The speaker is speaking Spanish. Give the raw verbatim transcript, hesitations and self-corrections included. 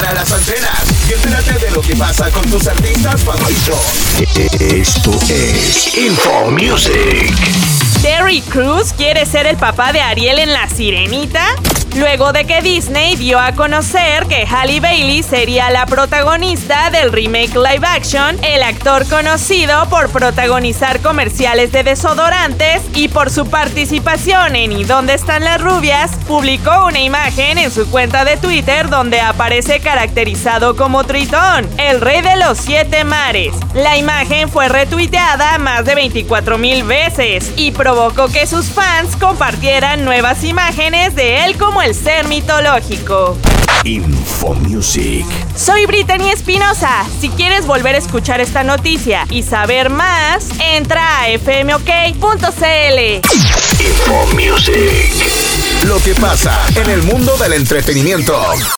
para las antenas y entérate de lo que pasa con tus artistas favoritos. Esto es Info Music. ¿Terry Crews quiere ser el papá de Ariel en La Sirenita? Luego de que Disney dio a conocer que Halle Bailey sería la protagonista del remake live action, el actor, conocido por protagonizar comerciales de desodorantes y por su participación en ¿Y dónde están las rubias?, publicó una imagen en su cuenta de Twitter donde aparece caracterizado como Tritón, el rey de los siete mares. La imagen fue retuiteada más de veinticuatro mil veces y provocó que sus fans compartieran nuevas imágenes de él como el ser mitológico. Info Music. Soy Brittany Espinosa. Si quieres volver a escuchar esta noticia y saber más, entra a f m o k punto c l. Info Music. Lo que pasa en el mundo del entretenimiento.